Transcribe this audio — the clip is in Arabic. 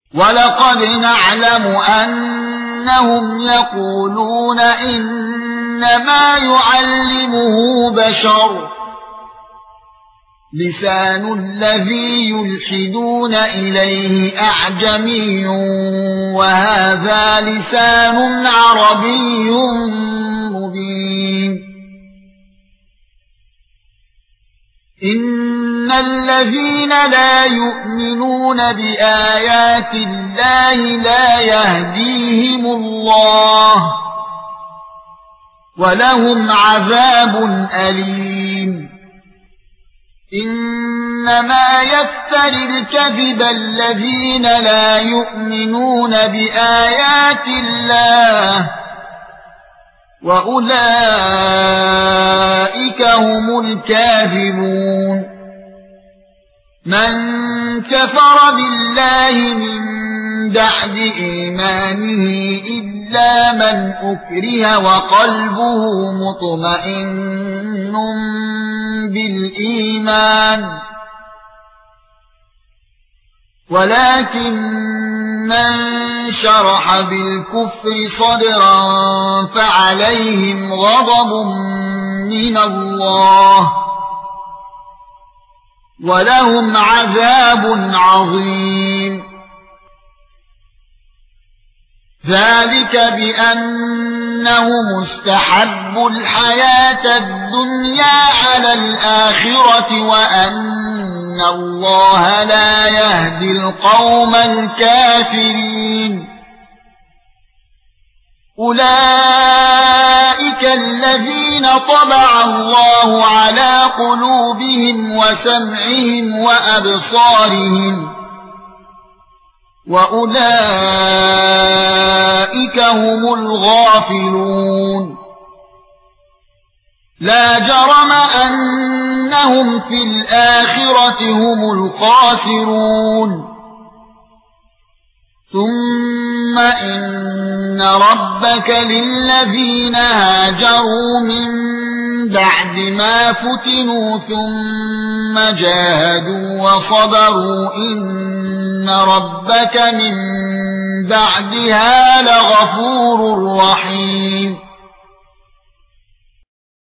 وَلَقَدْ نَعْلَمُ أَنَّهُمْ يَقُولُونَ إِنَّمَا يُعَلِّمُهُ بَشَرٌ لِسَانُ الَّذِي يُلْحِدُونَ إِلَيْهِ أَعْجَمِيٌّ وَهَذَا لِسَانٌ عَرَبِيٌّ مُبِينٌ إِنَّ الَّذِينَ لَا يُؤْمِنُونَ بِآيَاتِ اللَّهِ لا يَهْدِيهِمُ اللَّهُ وَلَهُمْ عَذَابٌ أَلِيمٌ إِنَّمَا يَفْتَرِي الْكَذِبَ الَّذِينَ لَا يُؤْمِنُونَ بِآيَاتِ اللَّهِ وَأُولَئِكَ هُمُ الْكَاذِبُونَ مَن كَفَرَ بِاللَّهِ مِن بَعْدِ إِيمَانِهِ إِلَّا مَنْ أُكْرِهَ وَقَلْبُهُ مُطْمَئِنٌّ بِالْإِيمَانِ ولكن من شرح بالكفر صدرا فعليهم غضب من الله ولهم عذاب عظيم ذلك بأنهم استحبوا الحياة الدنيا على الآخرة وأن الله لا يهدي القوم الكافرين أولئك الذين طبع الله على قلوبهم وسمعهم وأبصارهم وأولئك هم الغافلون لا جرم أنهم في الآخرة هم الخاسرون ثم إن ربك للذين هاجروا من بعد ما فتنوا ثم جاهدوا وصبروا إن ربك من بعدها لغفور رحيم